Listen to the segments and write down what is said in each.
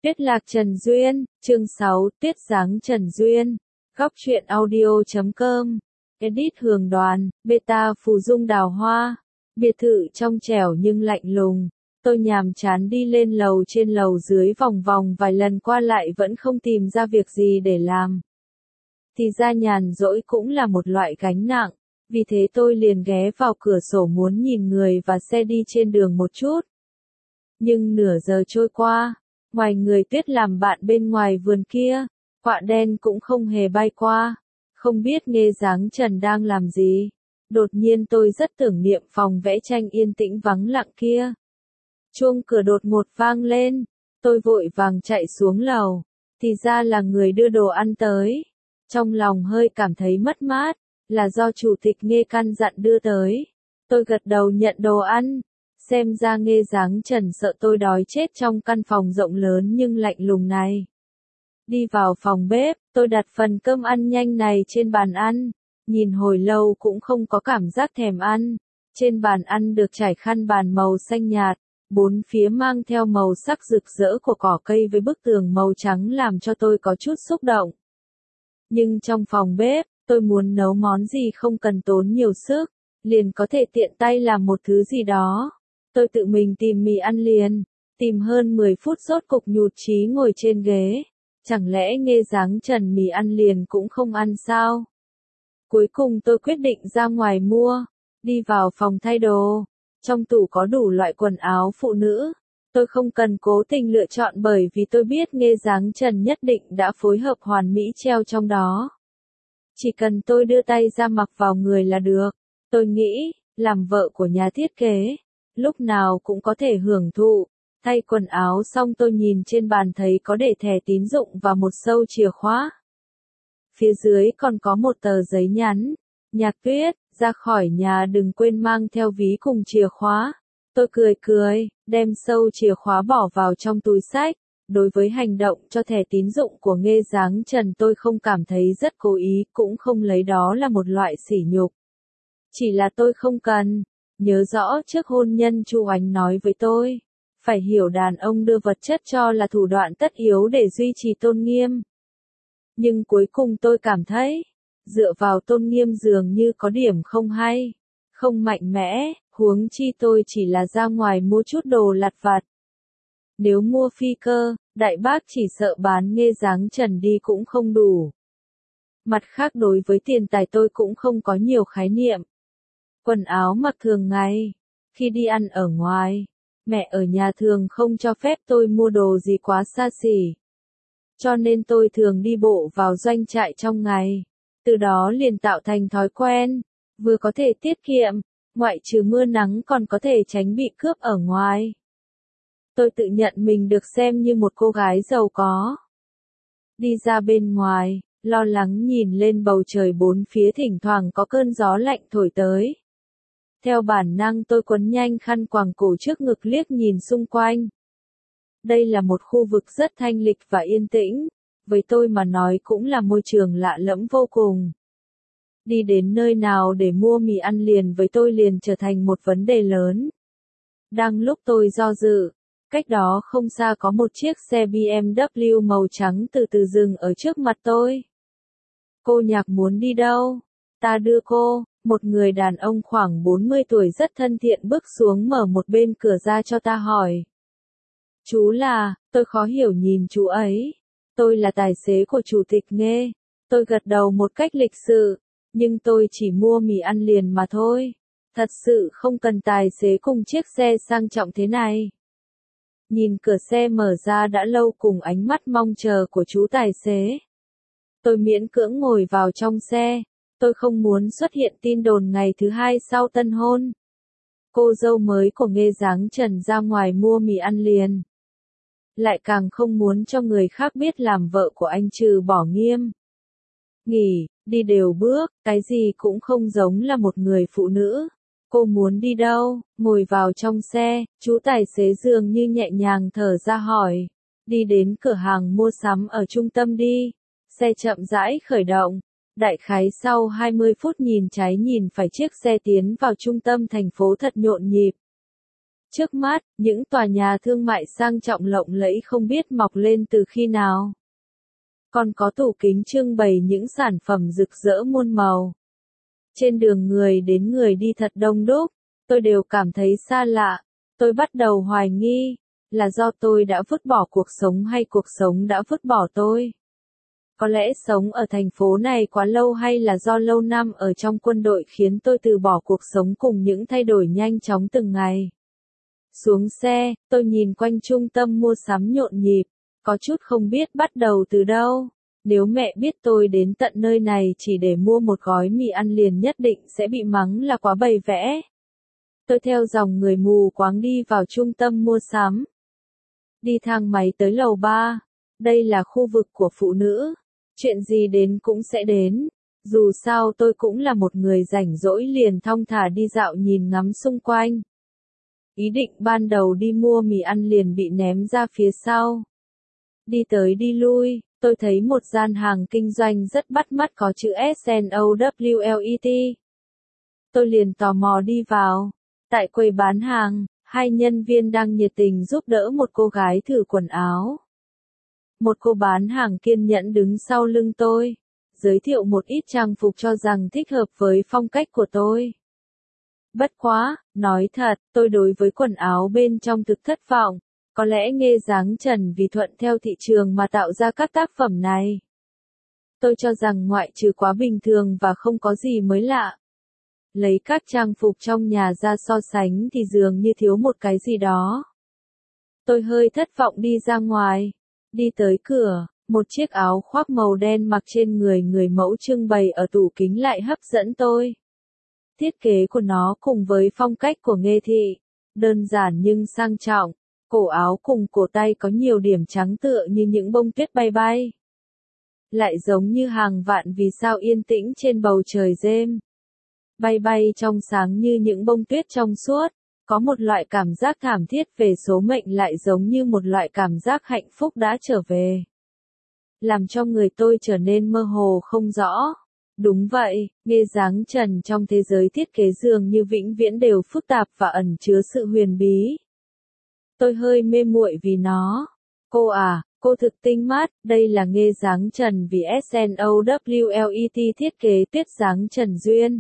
Tuyết lạc Trần Duyên, chương 6, Tuyết dáng Trần Duyên. Góc truyện audio.com. Edit Hường Đoàn, beta Phù Dung Đào Hoa. Biệt thự trong trẻo nhưng lạnh lùng. Tôi nhàm chán đi lên lầu trên lầu dưới vòng vòng vài lần qua lại vẫn không tìm ra việc gì để làm. Thì ra nhàn rỗi cũng là một loại gánh nặng. Vì thế tôi liền ghé vào cửa sổ muốn nhìn người và xe đi trên đường một chút. Nhưng nửa giờ trôi qua, ngoài người tuyết làm bạn bên ngoài vườn kia, quạ đen cũng không hề bay qua. Không biết Nghê Dáng Trần đang làm gì. Đột nhiên tôi rất tưởng niệm phòng vẽ tranh yên tĩnh vắng lặng kia. Chuông cửa đột ngột vang lên, tôi vội vàng chạy xuống lầu, thì ra là người đưa đồ ăn tới. Trong lòng hơi cảm thấy mất mát, là do chủ tịch Nghê căn dặn đưa tới. Tôi gật đầu nhận đồ ăn, xem ra Nghê Dáng Trần sợ tôi đói chết trong căn phòng rộng lớn nhưng lạnh lùng này. Đi vào phòng bếp, tôi đặt phần cơm ăn nhanh này trên bàn ăn, nhìn hồi lâu cũng không có cảm giác thèm ăn. Trên bàn ăn được trải khăn bàn màu xanh nhạt, bốn phía mang theo màu sắc rực rỡ của cỏ cây với bức tường màu trắng làm cho tôi có chút xúc động. Nhưng trong phòng bếp, tôi muốn nấu món gì không cần tốn nhiều sức, liền có thể tiện tay làm một thứ gì đó. Tôi tự mình tìm mì ăn liền, tìm hơn 10 phút rốt cục nhụt chí ngồi trên ghế. Chẳng lẽ Nghê Dáng Trần mì ăn liền cũng không ăn sao? Cuối cùng tôi quyết định ra ngoài mua, đi vào phòng thay đồ. Trong tủ có đủ loại quần áo phụ nữ. Tôi không cần cố tình lựa chọn bởi vì tôi biết Nghê Dáng Trần nhất định đã phối hợp hoàn mỹ treo trong đó. Chỉ cần tôi đưa tay ra mặc vào người là được. Tôi nghĩ, làm vợ của nhà thiết kế, lúc nào cũng có thể hưởng thụ. Thay quần áo xong tôi nhìn trên bàn thấy có để thẻ tín dụng và một sâu chìa khóa. Phía dưới còn có một tờ giấy nhắn. Nhạc Tuyết, ra khỏi nhà đừng quên mang theo ví cùng chìa khóa. Tôi cười, đem sâu chìa khóa bỏ vào trong túi xách. Đối với hành động cho thẻ tín dụng của Nghê Dáng Trần tôi không cảm thấy rất cố ý, cũng không lấy đó là một loại sỉ nhục. Chỉ là tôi không cần. Nhớ rõ trước hôn nhân Chu Oánh nói với tôi, phải hiểu đàn ông đưa vật chất cho là thủ đoạn tất yếu để duy trì tôn nghiêm. Nhưng cuối cùng tôi cảm thấy, dựa vào tôn nghiêm dường như có điểm không hay, không mạnh mẽ, huống chi tôi chỉ là ra ngoài mua chút đồ lặt vặt. Nếu mua phi cơ, đại bác chỉ sợ bán Nghê Dáng Trần đi cũng không đủ. Mặt khác đối với tiền tài tôi cũng không có nhiều khái niệm. Quần áo mặc thường ngày, khi đi ăn ở ngoài, mẹ ở nhà thường không cho phép tôi mua đồ gì quá xa xỉ. Cho nên tôi thường đi bộ vào doanh trại trong ngày. Từ đó liền tạo thành thói quen, vừa có thể tiết kiệm, ngoại trừ mưa nắng còn có thể tránh bị cướp ở ngoài. Tôi tự nhận mình được xem như một cô gái giàu có. Đi ra bên ngoài, lo lắng nhìn lên bầu trời bốn phía thỉnh thoảng có cơn gió lạnh thổi tới. Theo bản năng tôi quấn nhanh khăn quàng cổ trước ngực liếc nhìn xung quanh. Đây là một khu vực rất thanh lịch và yên tĩnh, với tôi mà nói cũng là môi trường lạ lẫm vô cùng. Đi đến nơi nào để mua mì ăn liền với tôi liền trở thành một vấn đề lớn. Đang lúc tôi do dự, cách đó không xa có một chiếc xe BMW màu trắng từ từ dừng ở trước mặt tôi. Cô Nhạc muốn đi đâu? Ta đưa cô. Một người đàn ông khoảng 40 tuổi rất thân thiện bước xuống mở một bên cửa ra cho ta hỏi. Chú là, tôi khó hiểu nhìn chú ấy. Tôi là tài xế của chủ tịch Nghê. Tôi gật đầu một cách lịch sự, nhưng tôi chỉ mua mì ăn liền mà thôi. Thật sự không cần tài xế cùng chiếc xe sang trọng thế này. Nhìn cửa xe mở ra đã lâu cùng ánh mắt mong chờ của chú tài xế. Tôi miễn cưỡng ngồi vào trong xe. Tôi không muốn xuất hiện tin đồn ngày thứ hai sau tân hôn. Cô dâu mới của Nghê Dáng Trần ra ngoài mua mì ăn liền. Lại càng không muốn cho người khác biết làm vợ của anh trừ bỏ nghiêm. Nghỉ, đi đều bước, cái gì cũng không giống là một người phụ nữ. Cô muốn đi đâu? Ngồi vào trong xe, chú tài xế dường như nhẹ nhàng thở ra hỏi. Đi đến cửa hàng mua sắm ở trung tâm đi. Xe chậm rãi khởi động. Đại khái sau 20 phút nhìn trái nhìn phải chiếc xe tiến vào trung tâm thành phố thật nhộn nhịp. Trước mắt, những tòa nhà thương mại sang trọng lộng lẫy không biết mọc lên từ khi nào. Còn có tủ kính trưng bày những sản phẩm rực rỡ muôn màu. Trên đường người đến người đi thật đông đúc, tôi đều cảm thấy xa lạ. Tôi bắt đầu hoài nghi, là do tôi đã vứt bỏ cuộc sống hay cuộc sống đã vứt bỏ tôi. Có lẽ sống ở thành phố này quá lâu hay là do lâu năm ở trong quân đội khiến tôi từ bỏ cuộc sống cùng những thay đổi nhanh chóng từng ngày. Xuống xe, tôi nhìn quanh trung tâm mua sắm nhộn nhịp, có chút không biết bắt đầu từ đâu. Nếu mẹ biết tôi đến tận nơi này chỉ để mua một gói mì ăn liền nhất định sẽ bị mắng là quá bày vẽ. Tôi theo dòng người mù quáng đi vào trung tâm mua sắm. Đi thang máy tới lầu 3. Đây là khu vực của phụ nữ. Chuyện gì đến cũng sẽ đến. Dù sao tôi cũng là một người rảnh rỗi liền thong thả đi dạo nhìn ngắm xung quanh. Ý định ban đầu đi mua mì ăn liền bị ném ra phía sau. Đi tới đi lui, tôi thấy một gian hàng kinh doanh rất bắt mắt có chữ SNOWLET. Tôi liền tò mò đi vào. Tại quầy bán hàng, hai nhân viên đang nhiệt tình giúp đỡ một cô gái thử quần áo. Một cô bán hàng kiên nhẫn đứng sau lưng tôi, giới thiệu một ít trang phục cho rằng thích hợp với phong cách của tôi. Bất quá, nói thật, tôi đối với quần áo bên trong thực thất vọng, có lẽ Nghê Giáng Trần vì thuận theo thị trường mà tạo ra các tác phẩm này. Tôi cho rằng ngoại trừ quá bình thường và không có gì mới lạ. Lấy các trang phục trong nhà ra so sánh thì dường như thiếu một cái gì đó. Tôi hơi thất vọng đi ra ngoài. Đi tới cửa, một chiếc áo khoác màu đen mặc trên người người mẫu trưng bày ở tủ kính lại hấp dẫn tôi. Thiết kế của nó cùng với phong cách của Nghê thị, đơn giản nhưng sang trọng, cổ áo cùng cổ tay có nhiều điểm trắng tựa như những bông tuyết bay bay. Lại giống như hàng vạn vì sao yên tĩnh trên bầu trời rêm. Bay bay trong sáng như những bông tuyết trong suốt, có một loại cảm giác thảm thiết về số mệnh lại giống như một loại cảm giác hạnh phúc đã trở về. Làm cho người tôi trở nên mơ hồ không rõ. Đúng vậy, Nghê Giáng Trần trong thế giới thiết kế dường như vĩnh viễn đều phức tạp và ẩn chứa sự huyền bí. Tôi hơi mê muội vì nó. Cô à, cô thực tinh mắt, đây là Nghê Giáng Trần vì SNOWLET thiết kế Tuyết Giáng Trần Duyên.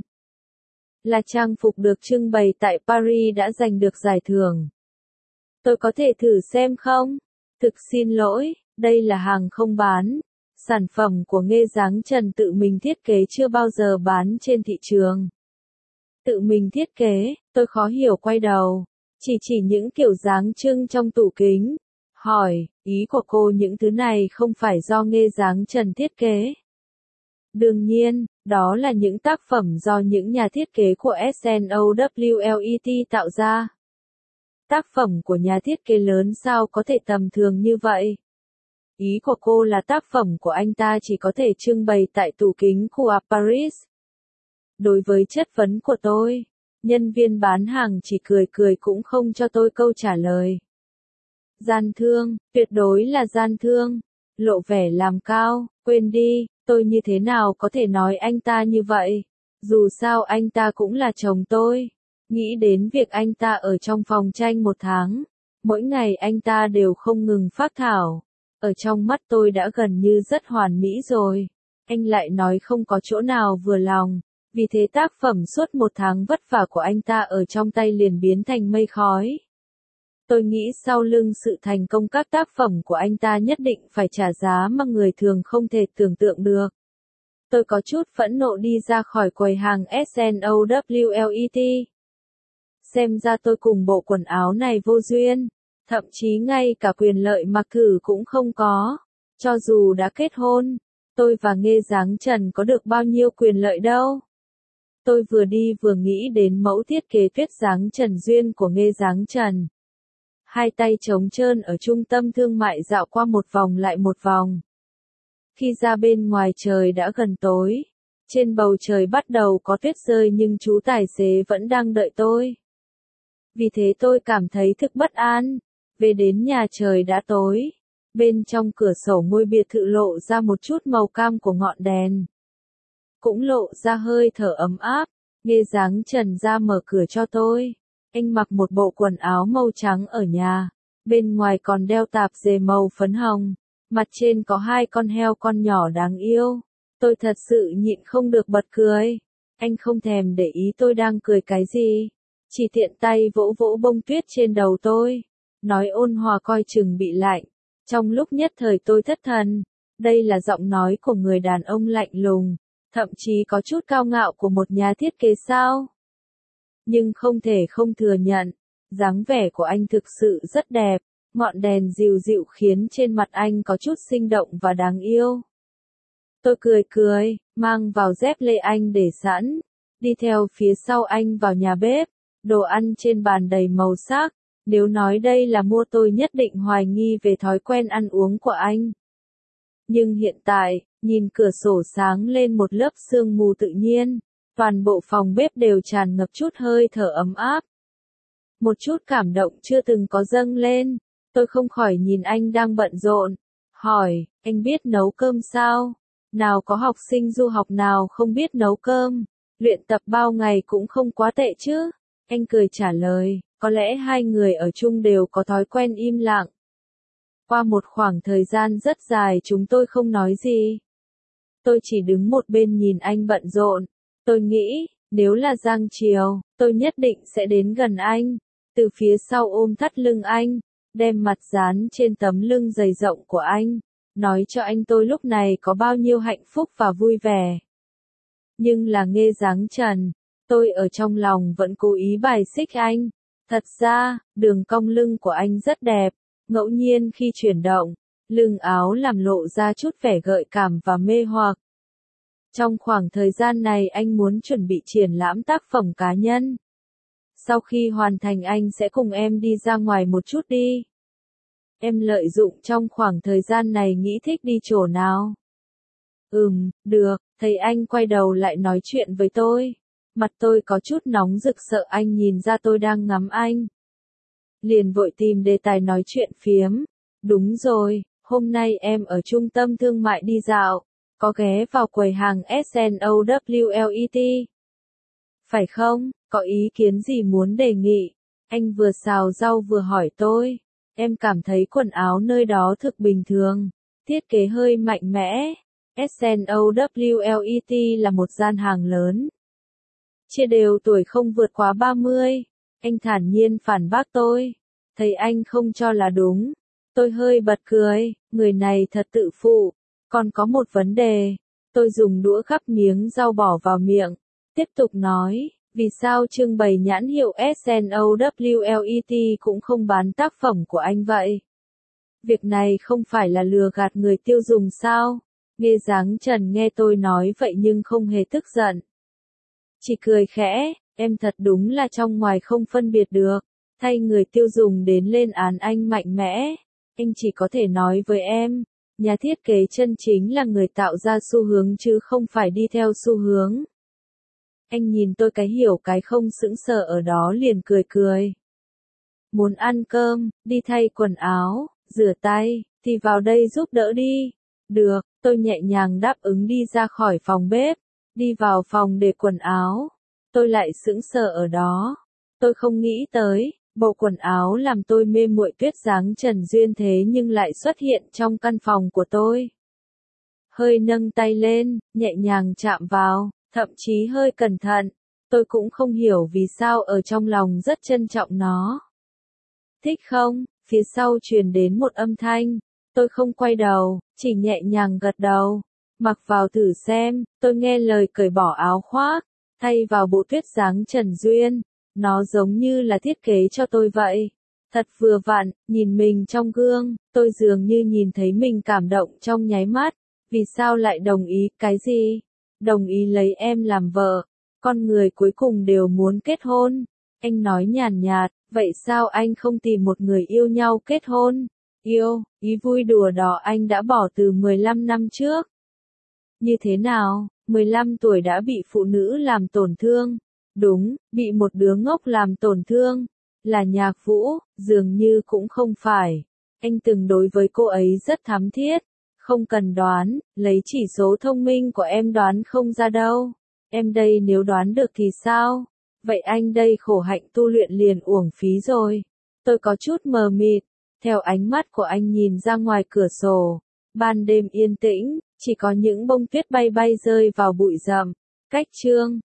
Là trang phục được trưng bày tại Paris đã giành được giải thưởng. Tôi có thể thử xem không? Thực xin lỗi, đây là hàng không bán. Sản phẩm của Nghê Giáng Trần tự mình thiết kế chưa bao giờ bán trên thị trường. Tự mình thiết kế, tôi khó hiểu quay đầu. Chỉ những kiểu dáng trưng trong tủ kính. Hỏi, ý của cô những thứ này không phải do Nghê Giáng Trần thiết kế. Đương nhiên, đó là những tác phẩm do những nhà thiết kế của SNOWLET tạo ra. Tác phẩm của nhà thiết kế lớn sao có thể tầm thường như vậy? Ý của cô là tác phẩm của anh ta chỉ có thể trưng bày tại tủ kính khu Paris. Đối với chất vấn của tôi, nhân viên bán hàng chỉ cười cười cũng không cho tôi câu trả lời. Gian thương, tuyệt đối là gian thương. Lộ vẻ làm cao, quên đi, tôi như thế nào có thể nói anh ta như vậy? Dù sao anh ta cũng là chồng tôi. Nghĩ đến việc anh ta ở trong phòng tranh 1 tháng. Mỗi ngày anh ta đều không ngừng phác thảo. Ở trong mắt tôi đã gần như rất hoàn mỹ rồi. Anh lại nói không có chỗ nào vừa lòng. Vì thế tác phẩm suốt 1 tháng vất vả của anh ta ở trong tay liền biến thành mây khói. Tôi nghĩ sau lưng sự thành công các tác phẩm của anh ta nhất định phải trả giá mà người thường không thể tưởng tượng được. Tôi có chút phẫn nộ đi ra khỏi quầy hàng SNOWLET. Xem ra tôi cùng bộ quần áo này vô duyên. Thậm chí ngay cả quyền lợi mặc thử cũng không có. Cho dù đã kết hôn, tôi và Nghê Giáng Trần có được bao nhiêu quyền lợi đâu. Tôi vừa đi vừa nghĩ đến mẫu thiết kế Tuyết Giáng Trần Duyên của Nghê Giáng Trần. Hai tay trống trơn ở trung tâm thương mại dạo qua một vòng lại một vòng. Khi ra bên ngoài trời đã gần tối. Trên bầu trời bắt đầu có tuyết rơi nhưng chú tài xế vẫn đang đợi tôi. Vì thế tôi cảm thấy thực bất an. Về đến nhà trời đã tối. Bên trong cửa sổ ngôi biệt thự lộ ra một chút màu cam của ngọn đèn. Cũng lộ ra hơi thở ấm áp. Nghê Giáng Trần ra mở cửa cho tôi. Anh mặc một bộ quần áo màu trắng ở nhà, bên ngoài còn đeo tạp dề màu phấn hồng, mặt trên có hai con heo con nhỏ đáng yêu. Tôi thật sự nhịn không được bật cười. Anh không thèm để ý tôi đang cười cái gì, chỉ tiện tay vỗ vỗ bông tuyết trên đầu tôi, nói ôn hòa coi chừng bị lạnh. Trong lúc nhất thời tôi thất thần, đây là giọng nói của người đàn ông lạnh lùng, thậm chí có chút cao ngạo của một nhà thiết kế sao? Nhưng không thể không thừa nhận, dáng vẻ của anh thực sự rất đẹp, ngọn đèn dịu dịu khiến trên mặt anh có chút sinh động và đáng yêu. Tôi cười cười, mang vào dép lê anh để sẵn, đi theo phía sau anh vào nhà bếp, đồ ăn trên bàn đầy màu sắc, nếu nói đây là mua tôi nhất định hoài nghi về thói quen ăn uống của anh. Nhưng hiện tại, nhìn cửa sổ sáng lên một lớp sương mù tự nhiên, toàn bộ phòng bếp đều tràn ngập chút hơi thở ấm áp. Một chút cảm động chưa từng có dâng lên, tôi không khỏi nhìn anh đang bận rộn, hỏi, anh biết nấu cơm sao? Nào có học sinh du học nào không biết nấu cơm, luyện tập bao ngày cũng không quá tệ chứ? Anh cười trả lời, có lẽ hai người ở chung đều có thói quen im lặng. Qua một khoảng thời gian rất dài chúng tôi không nói gì. Tôi chỉ đứng một bên nhìn anh bận rộn. Tôi nghĩ, nếu là Giang Triều, tôi nhất định sẽ đến gần anh, từ phía sau ôm thắt lưng anh, đem mặt dán trên tấm lưng dày rộng của anh, nói cho anh tôi lúc này có bao nhiêu hạnh phúc và vui vẻ. Nhưng là Nghê Giáng Trần, tôi ở trong lòng vẫn cố ý bài xích anh. Thật ra, đường cong lưng của anh rất đẹp, ngẫu nhiên khi chuyển động, lưng áo làm lộ ra chút vẻ gợi cảm và mê hoặc. Trong khoảng thời gian này anh muốn chuẩn bị triển lãm tác phẩm cá nhân. Sau khi hoàn thành anh sẽ cùng em đi ra ngoài một chút đi. Em lợi dụng trong khoảng thời gian này nghĩ thích đi chỗ nào. Được, thấy anh quay đầu lại nói chuyện với tôi. Mặt tôi có chút nóng rực sợ anh nhìn ra tôi đang ngắm anh. Liền vội tìm đề tài nói chuyện phiếm. Đúng rồi, hôm nay em ở trung tâm thương mại đi dạo, có ghé vào quầy hàng SNOWLET. Phải không, có ý kiến gì muốn đề nghị? Anh vừa xào rau vừa hỏi tôi. Em cảm thấy quần áo nơi đó thực bình thường, thiết kế hơi mạnh mẽ. SNOWLET là một gian hàng lớn, chia đều tuổi không vượt quá 30. Anh thản nhiên phản bác tôi. Thấy anh không cho là đúng. Tôi hơi bật cười, người này thật tự phụ. Còn có một vấn đề. Tôi dùng đũa gắp miếng rau bỏ vào miệng. Tiếp tục nói, vì sao trưng bày nhãn hiệu SNOWLET cũng không bán tác phẩm của anh vậy? Việc này không phải là lừa gạt người tiêu dùng sao? Nghê Giáng Trần nghe tôi nói vậy nhưng không hề tức giận. Chỉ cười khẽ, em thật đúng là trong ngoài không phân biệt được. Thay người tiêu dùng đến lên án anh mạnh mẽ. Anh chỉ có thể nói với em, nhà thiết kế chân chính là người tạo ra xu hướng chứ không phải đi theo xu hướng. Anh nhìn tôi cái hiểu cái không sững sờ ở đó liền cười cười. Muốn ăn cơm, đi thay quần áo, rửa tay, thì vào đây giúp đỡ đi. Được, tôi nhẹ nhàng đáp ứng đi ra khỏi phòng bếp, đi vào phòng để quần áo. Tôi lại sững sờ ở đó. Tôi không nghĩ tới, bộ quần áo làm tôi mê muội Tuyết Giáng Trần Duyên thế nhưng lại xuất hiện trong căn phòng của tôi. Hơi nâng tay lên, nhẹ nhàng chạm vào, thậm chí hơi cẩn thận. Tôi cũng không hiểu vì sao ở trong lòng rất trân trọng nó. Thích không? Phía sau truyền đến một âm thanh. Tôi không quay đầu, chỉ nhẹ nhàng gật đầu. Mặc vào thử xem, tôi nghe lời cởi bỏ áo khoác, thay vào bộ Tuyết Giáng Trần Duyên. Nó giống như là thiết kế cho tôi vậy. Thật vừa vặn, nhìn mình trong gương, tôi dường như nhìn thấy mình cảm động trong nháy mắt. Vì sao lại đồng ý, cái gì? Đồng ý lấy em làm vợ. Con người cuối cùng đều muốn kết hôn. Anh nói nhàn nhạt, vậy sao anh không tìm một người yêu nhau kết hôn? Yêu, ý vui đùa đó anh đã bỏ từ 15 năm trước. Như thế nào, 15 tuổi đã bị phụ nữ làm tổn thương? Đúng, bị một đứa ngốc làm tổn thương. Là Nhạc Vũ, dường như cũng không phải. Anh từng đối với cô ấy rất thắm thiết. Không cần đoán, lấy chỉ số thông minh của em đoán không ra đâu. Em đây nếu đoán được thì sao? Vậy anh đây khổ hạnh tu luyện liền uổng phí rồi. Tôi có chút mờ mịt, theo ánh mắt của anh nhìn ra ngoài cửa sổ. Ban đêm yên tĩnh, chỉ có những bông tuyết bay bay rơi vào bụi rậm. Cách chương